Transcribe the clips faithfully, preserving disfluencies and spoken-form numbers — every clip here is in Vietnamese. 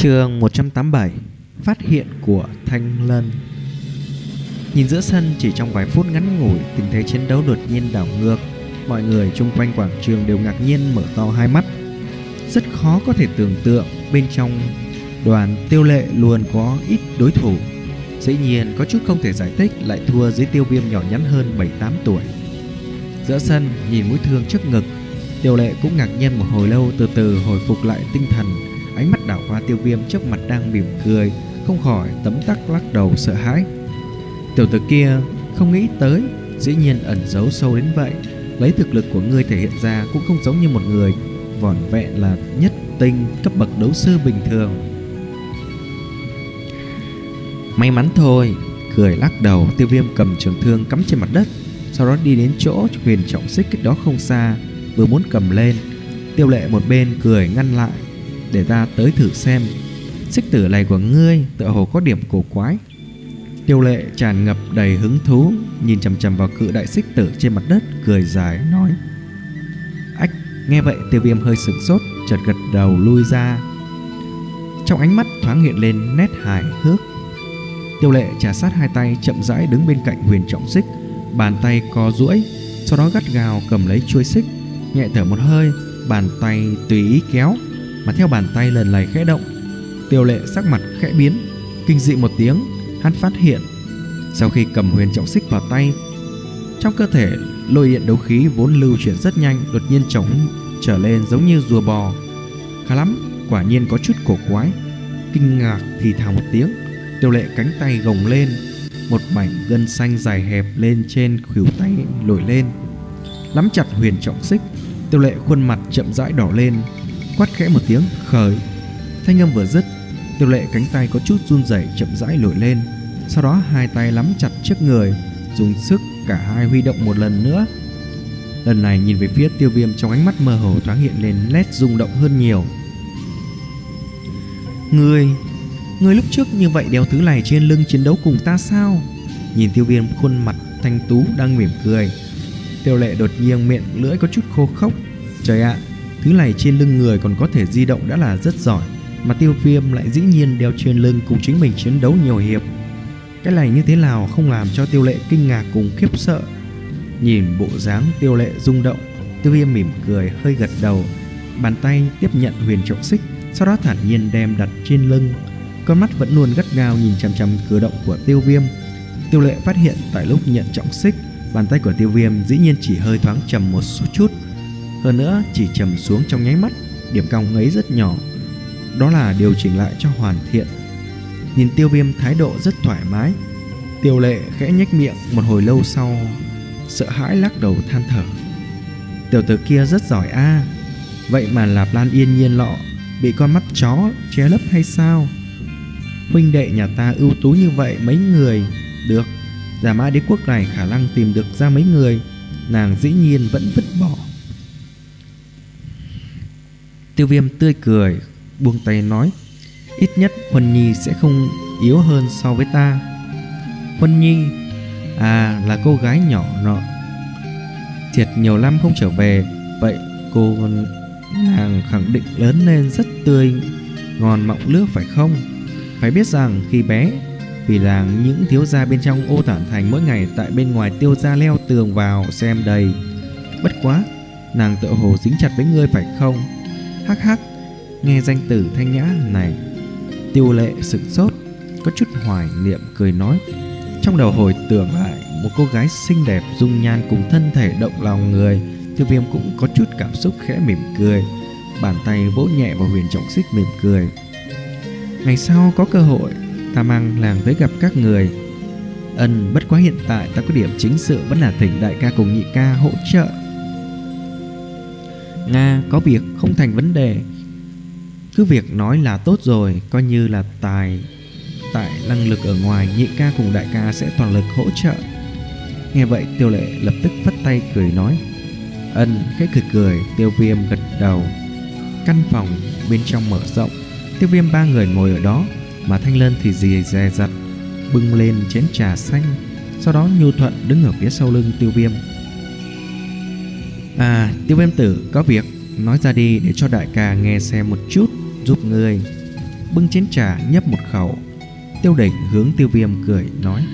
Chương một trăm tám mươi bảy. Phát hiện của Thanh Lân. Nhìn giữa sân chỉ trong vài phút ngắn ngủi, tình thế chiến đấu đột nhiên đảo ngược. Mọi người chung quanh quảng trường đều ngạc nhiên mở to hai mắt. Rất khó có thể tưởng tượng bên trong đoàn Tiêu Lệ luôn có ít đối thủ. Dĩ nhiên có chút không thể giải thích, lại thua dưới Tiêu Viêm nhỏ nhắn hơn bảy tám tuổi. Giữa sân nhìn mũi thương trước ngực, Tiêu Lệ cũng ngạc nhiên một hồi lâu, từ từ hồi phục lại tinh thần. Ánh mắt đảo qua Tiêu Viêm trước mặt đang mỉm cười, không khỏi tấm tắc lắc đầu sợ hãi. Tiểu tử kia không nghĩ tới dĩ nhiên ẩn giấu sâu đến vậy. Lấy thực lực của ngươi thể hiện ra cũng không giống như một người vỏn vẹn là nhất tinh cấp bậc đấu sư bình thường. May mắn thôi. Cười lắc đầu, Tiêu Viêm cầm trường thương cắm trên mặt đất, sau đó đi đến chỗ huyền trọng xích cách đó không xa, vừa muốn cầm lên. Tiêu Lệ một bên cười ngăn lại: để ta tới thử xem. Xích tử này của ngươi tựa hồ có điểm cổ quái. Tiêu Lệ tràn ngập đầy hứng thú, nhìn chằm chằm vào cự đại xích tử trên mặt đất, cười dài nói. Ách. Nghe vậy Tiêu Viêm hơi sửng sốt, chợt gật đầu lui ra. Trong ánh mắt thoáng hiện lên nét hài hước. Tiêu Lệ trà sát hai tay, chậm rãi đứng bên cạnh huyền trọng xích, bàn tay co duỗi, sau đó gắt gao cầm lấy chuôi xích, nhẹ thở một hơi, bàn tay tùy ý kéo, mà theo bàn tay lần này khẽ động. Tiêu Lệ sắc mặt khẽ biến, kinh dị một tiếng. Hắn phát hiện sau khi cầm huyền trọng xích vào tay, trong cơ thể lôi điện đấu khí vốn lưu chuyển rất nhanh, đột nhiên trống trở lên giống như rùa bò. Khá lắm, quả nhiên có chút cổ quái. Kinh ngạc thì thào một tiếng, Tiêu Lệ cánh tay gồng lên, một mảnh gân xanh dài hẹp lên trên khuỷu tay nổi lên, nắm chặt huyền trọng xích. Tiêu Lệ khuôn mặt chậm rãi đỏ lên, quát khẽ một tiếng khởi. Thanh âm vừa dứt, Tiêu Lệ cánh tay có chút run rẩy, chậm rãi nổi lên, sau đó hai tay nắm chặt trước người, dùng sức cả hai huy động một lần nữa. Lần này nhìn về phía Tiêu Viêm, trong ánh mắt mơ hồ thoáng hiện lên nét rung động hơn nhiều. Ngươi, ngươi lúc trước như vậy đeo thứ này trên lưng chiến đấu cùng ta sao? Nhìn Tiêu Viêm khuôn mặt thanh tú đang mỉm cười, Tiêu Lệ đột nhiên miệng lưỡi có chút khô khốc. Trời ạ, thứ này trên lưng người còn có thể di động đã là rất giỏi, mà Tiêu Viêm lại dĩ nhiên đeo trên lưng cùng chính mình chiến đấu nhiều hiệp. Cái này như thế nào không làm cho Tiêu Lệ kinh ngạc cùng khiếp sợ. Nhìn bộ dáng Tiêu Lệ rung động, Tiêu Viêm mỉm cười hơi gật đầu, bàn tay tiếp nhận huyền trọng xích, sau đó thản nhiên đem đặt trên lưng. Con mắt vẫn luôn gắt gao nhìn chằm chằm cử động của Tiêu Viêm. Tiêu Lệ phát hiện tại lúc nhận trọng xích, bàn tay của Tiêu Viêm dĩ nhiên chỉ hơi thoáng trầm một số chút, hơn nữa chỉ trầm xuống trong nháy mắt. Điểm cong ấy rất nhỏ, đó là điều chỉnh lại cho hoàn thiện. Nhìn Tiêu Viêm thái độ rất thoải mái, Tiêu Lệ khẽ nhếch miệng, một hồi lâu sau sợ hãi lắc đầu than thở. Tiểu tử kia rất giỏi a, à. Vậy mà Lạp Lan yên nhiên lọ bị con mắt chó che lấp hay sao? Huynh đệ nhà ta ưu tú như vậy mấy người. Được, Giả Mã Đế Quốc này khả năng tìm được ra mấy người, nàng dĩ nhiên vẫn vứt bỏ. Tiêu Viêm tươi cười, buông tay nói. Ít nhất Huân Nhi sẽ không yếu hơn so với ta. Huân Nhi? À, là cô gái nhỏ nọ. Thiệt nhiều năm không trở về. Vậy cô nàng khẳng định lớn lên rất tươi ngon mọng nước phải không? Phải biết rằng khi bé, vì là những thiếu gia bên trong Ô Tản Thành mỗi ngày tại bên ngoài Tiêu gia leo tường vào xem đầy. Bất quá, nàng tự hồ dính chặt với ngươi phải không? Hắc hắc. Nghe danh tử thanh nhã này, Tiêu Lệ sửng sốt, có chút hoài niệm cười nói. Trong đầu hồi tưởng lại một cô gái xinh đẹp, dung nhan cùng thân thể động lòng người, Tiêu Viêm cũng có chút cảm xúc khẽ mỉm cười, bàn tay vỗ nhẹ vào huyền trọng xích mỉm cười. Ngày sau có cơ hội, ta mang làng tới gặp các người. Ân, bất quá hiện tại ta có điểm chính sự vẫn là thỉnh đại ca cùng nhị ca hỗ trợ. Nga, có việc không thành vấn đề. Cứ việc nói là tốt rồi, coi như là tài tại năng lực ở ngoài, nhị ca cùng đại ca sẽ toàn lực hỗ trợ. Nghe vậy Tiêu Lệ lập tức phất tay cười nói. Ân, khẽ cười cười. Tiêu Viêm gật đầu. Căn phòng bên trong mở rộng, Tiêu Viêm ba người ngồi ở đó, mà Thanh Lân thì dì dè dặt bưng lên chén trà xanh, sau đó nhu thuận đứng ở phía sau lưng Tiêu Viêm. À, Tiêu Viêm tử có việc nói ra đi để cho đại ca nghe xem một chút, giúp ngươi. bưng chén trà nhấp một khẩu. Tiêu Đỉnh hướng Tiêu Viêm cười nói.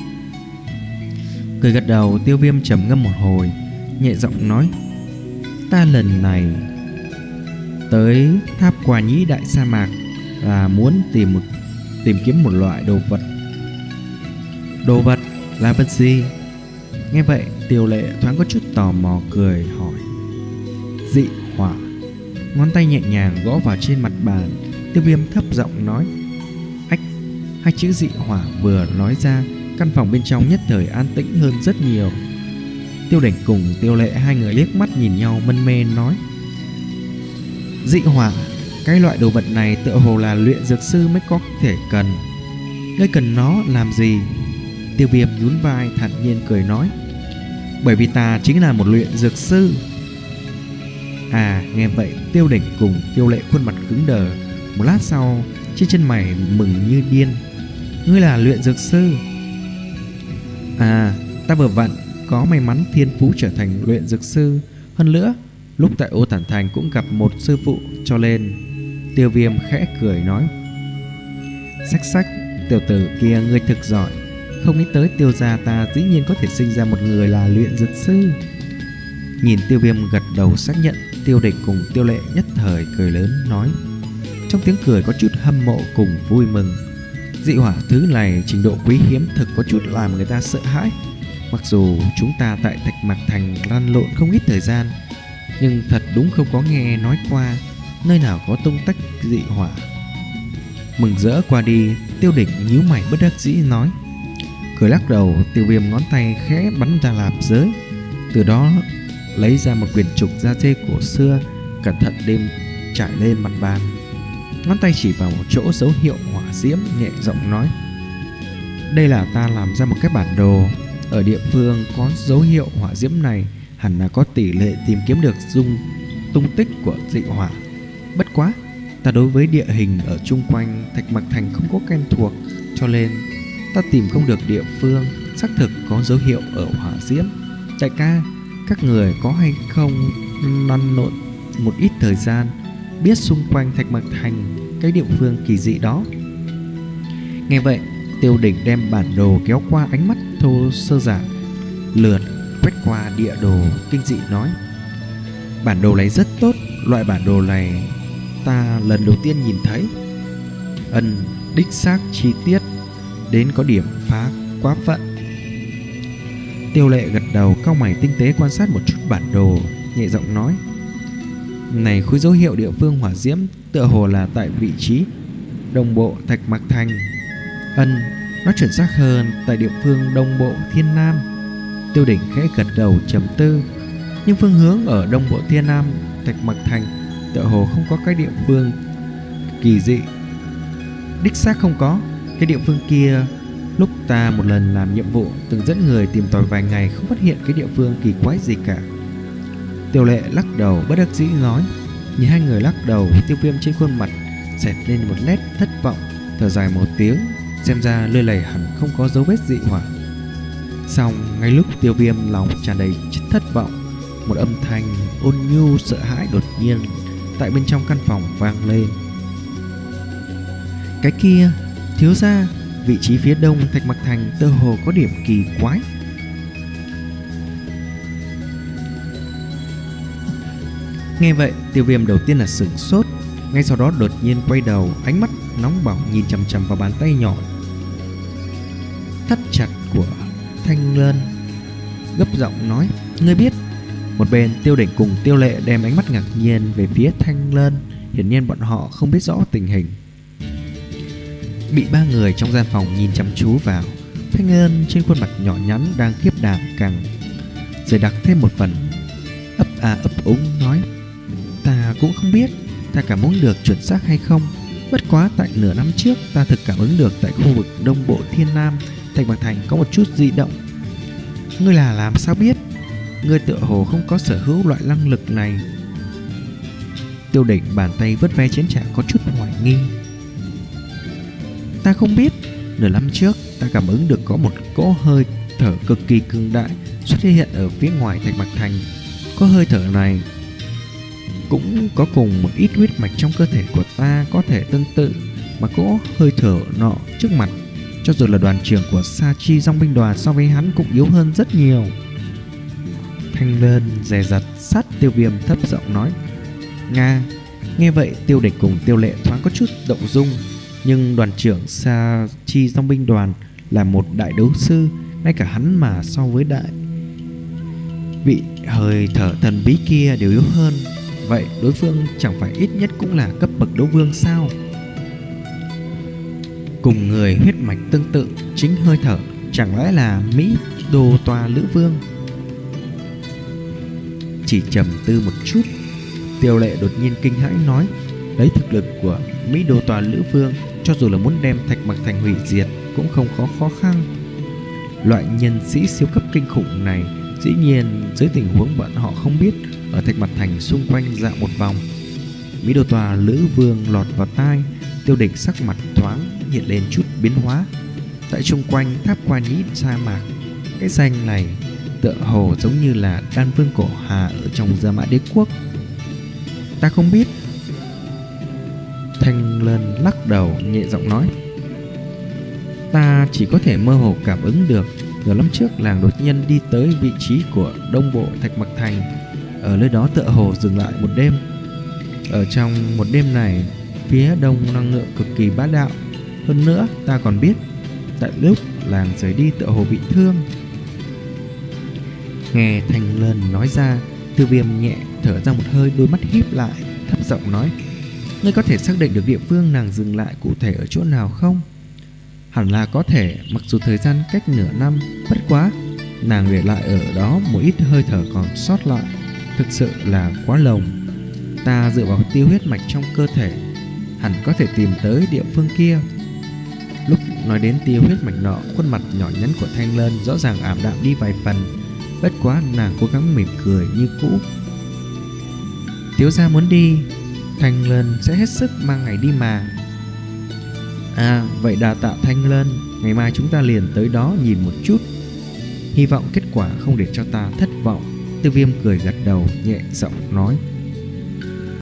Cười gật đầu, Tiêu Viêm trầm ngâm một hồi, nhẹ giọng nói: Ta lần này tới tháp Quả Nhĩ Đại Sa Mạc là muốn tìm một tìm kiếm một loại đồ vật. Đồ vật là vật gì? Nghe vậy, Tiêu Lệ thoáng có chút tò mò, cười hỏi. Dị hỏa. Ngón tay nhẹ nhàng gõ vào trên mặt bàn. Tiêu Viêm thấp giọng nói. Ách. Hai chữ dị hỏa vừa nói ra, căn phòng bên trong nhất thời an tĩnh hơn rất nhiều. Tiêu Đỉnh cùng Tiêu Lệ hai người liếc mắt nhìn nhau mân mê nói. Dị hỏa. Cái loại đồ vật này tựa hồ là luyện dược sư mới có thể cần. Ngươi cần nó làm gì? Tiêu Viêm nhún vai thản nhiên cười nói. Bởi vì ta chính là một luyện dược sư. À, nghe vậy, Tiêu Đỉnh cùng Tiêu Lệ khuôn mặt cứng đờ. Một lát sau, trên chân mày mừng như điên. Ngươi là luyện dược sư? À, ta vừa vặn có may mắn thiên phú trở thành luyện dược sư. Hơn nữa, lúc tại Ô Tản Thành cũng gặp một sư phụ, cho nên Tiêu Viêm khẽ cười nói. Xách xách, tiểu tử kia ngươi thực giỏi. Không nghĩ tới Tiêu gia ta dĩ nhiên có thể sinh ra một người là luyện dược sư. Nhìn Tiêu Viêm gật đầu xác nhận, Tiêu Đỉnh cùng Tiêu Lệ nhất thời cười lớn nói. Trong tiếng cười có chút hâm mộ cùng vui mừng. Dị hỏa thứ này trình độ quý hiếm thực có chút làm người ta sợ hãi. Mặc dù chúng ta tại Thạch Mạc Thành lăn lộn không ít thời gian, nhưng thật đúng không có nghe nói qua nơi nào có tung tích dị hỏa. Mừng rỡ qua đi, Tiêu Đỉnh nhíu mày bất đắc dĩ nói. Cười lắc đầu, Tiêu Viêm ngón tay khẽ bắn ra lạp giới, từ đó lấy ra một quyển trục da dê cổ xưa, cẩn thận đêm trải lên mặt bàn. Ngón tay chỉ vào một chỗ dấu hiệu hỏa diễm, nhẹ giọng nói. Đây là ta làm ra một cái bản đồ. Ở địa phương có dấu hiệu hỏa diễm này, hẳn là có tỷ lệ tìm kiếm được dung tung tích của dị hỏa. Bất quá, ta đối với địa hình ở chung quanh Thạch Mạc Thành không có quen thuộc, cho nên ta tìm không được địa phương xác thực có dấu hiệu ở hỏa diễm. Đại ca, các người có hay không lăn lộn một ít thời gian, biết xung quanh Thạch Mạc Thành cái địa phương kỳ dị đó? Nghe vậy, Tiêu Đỉnh đem bản đồ kéo qua, ánh mắt thô sơ giản lượt quét qua địa đồ, kinh dị nói. Bản đồ này rất tốt. Loại bản đồ này ta lần đầu tiên nhìn thấy. Ân, đích xác chi tiết đến có điểm phá quá phận. Tiêu Lệ gật đầu, cau mày tinh tế quan sát một chút bản đồ, nhẹ giọng nói. Này, khối dấu hiệu địa phương hỏa diễm tựa hồ là tại vị trí đông bộ Thạch Mạc Thành. Ân, nó chuẩn xác hơn tại địa phương đông bộ Thiên Nam. Tiêu Đỉnh khẽ gật đầu trầm tư. Nhưng phương hướng ở đông bộ Thiên Nam Thạch Mạc Thành tựa hồ không có cái địa phương kỳ dị. Đích xác không có. Cái địa phương kia, lúc ta một lần làm nhiệm vụ từng dẫn người tìm tòi vài ngày, không phát hiện cái địa phương kỳ quái gì cả. Tiêu Lệ lắc đầu bất đắc dĩ nói. Nhìn hai người lắc đầu, Tiêu Viêm trên khuôn mặt xẹt lên một nét thất vọng, thở dài một tiếng. Xem ra nơi này hẳn không có dấu vết dị hỏa. Xong, ngay lúc Tiêu Viêm lòng tràn đầy thất vọng, một âm thanh ôn nhu sợ hãi đột nhiên tại bên trong căn phòng vang lên. Cái kia, thiếu gia, vị trí phía đông Thạch Mạc Thành tựa hồ có điểm kỳ quái. Nghe vậy, Tiêu Viêm đầu tiên là sửng sốt, ngay sau đó đột nhiên quay đầu, ánh mắt nóng bỏng nhìn chằm chằm vào bàn tay nhỏ thắt chặt của Thanh Lân, gấp giọng nói. Ngươi biết? Một bên Tiêu Đỉnh cùng Tiêu Lệ đem ánh mắt ngạc nhiên về phía Thanh Lân, hiển nhiên bọn họ không biết rõ tình hình. Bị ba người trong gian phòng nhìn chăm chú vào, Thanh Lân trên khuôn mặt nhỏ nhắn đang khiếp đảm càng dày đặc thêm một phần, ấp à ấp úng nói. Ta cũng không biết, ta cảm ứng được chuẩn xác hay không. Bất quá tại nửa năm trước, ta thực cảm ứng được tại khu vực đông bộ Thiên Nam Thạch Mạc Thành có một chút dị động. Ngươi là làm sao biết? Ngươi tựa hồ không có sở hữu loại năng lực này. Tiêu Đỉnh bàn tay vớt ve chén trà có chút hoài nghi. Ta không biết. Nửa năm trước ta cảm ứng được có một cỗ hơi thở cực kỳ cường đại xuất hiện ở phía ngoài Thạch Mạc Thành. Có hơi thở này cũng có cùng một ít huyết mạch trong cơ thể của ta có thể tương tự, mà cỗ hơi thở nọ trước mặt. Cho dù là đoàn trưởng của Sa Chi dòng binh đoàn, so với hắn cũng yếu hơn rất nhiều. Thanh Lân dè dặt sát Tiêu Viêm thấp giọng nói: Nga. Nghe vậy Tiêu Địch cùng Tiêu Lệ thoáng có chút động dung. Nhưng đoàn trưởng Sa Chi dòng binh đoàn là một đại đấu sư, ngay cả hắn mà so với đại vị hơi thở thần bí kia đều yếu hơn, vậy đối phương chẳng phải ít nhất cũng là cấp bậc đấu vương sao? Cùng người huyết mạch tương tự, chính hơi thở chẳng lẽ là Mỹ Đô Toa Lữ Vương? Chỉ trầm tư một chút, Tiêu Lệ đột nhiên kinh hãi nói: lấy thực lực của Mỹ Đô Toa Lữ Vương, cho dù là muốn đem Thạch Mặc Thành hủy diệt cũng không có khó khăn. Loại nhân sĩ siêu cấp kinh khủng này, dĩ nhiên dưới tình huống bọn họ không biết, ở Thạch Mặc Thành xung quanh dạo một vòng. Mỹ Đô Toa Lữ Vương lọt vào tai, Tiêu Địch sắc mặt thoáng hiện lên chút biến hóa. Tại xung quanh tháp Qua Nhĩ sa mạc, cái danh này tựa hồ giống như là Đan Vương Cổ Hà ở trong Gia Mã Đế Quốc. Ta không biết. Thanh Lân lắc đầu nhẹ giọng nói: ta chỉ có thể mơ hồ cảm ứng được, nhiều năm trước làng đột nhân đi tới vị trí của đông bộ Thạch Mặc Thành, ở nơi đó tựa hồ dừng lại một đêm. Ở trong một đêm này, phía đông năng lượng cực kỳ bá đạo. Hơn nữa ta còn biết, tại lúc làng rời đi tựa hồ bị thương. Nghe Thanh Lân nói ra, Tiêu Viêm nhẹ thở ra một hơi, đôi mắt híp lại, thấp giọng nói: ngươi có thể xác định được địa phương nàng dừng lại cụ thể ở chỗ nào không? Hẳn là có thể, mặc dù thời gian cách nửa năm, bất quá nàng để lại ở đó một ít hơi thở còn sót lại, thực sự là quá lồng. Ta dựa vào tiêu huyết mạch trong cơ thể, hẳn có thể tìm tới địa phương kia. Lúc nói đến tiêu huyết mạch nọ, khuôn mặt nhỏ nhắn của Thanh Lân rõ ràng ảm đạm đi vài phần, bất quá nàng cố gắng mỉm cười như cũ. Thiếu gia muốn đi, Thanh Lân sẽ hết sức mang ngày đi mà. À, vậy đà tạ Thanh Lân, ngày mai chúng ta liền tới đó nhìn một chút. Hy vọng kết quả không để cho ta thất vọng. Tiêu Viêm cười gật đầu nhẹ giọng nói: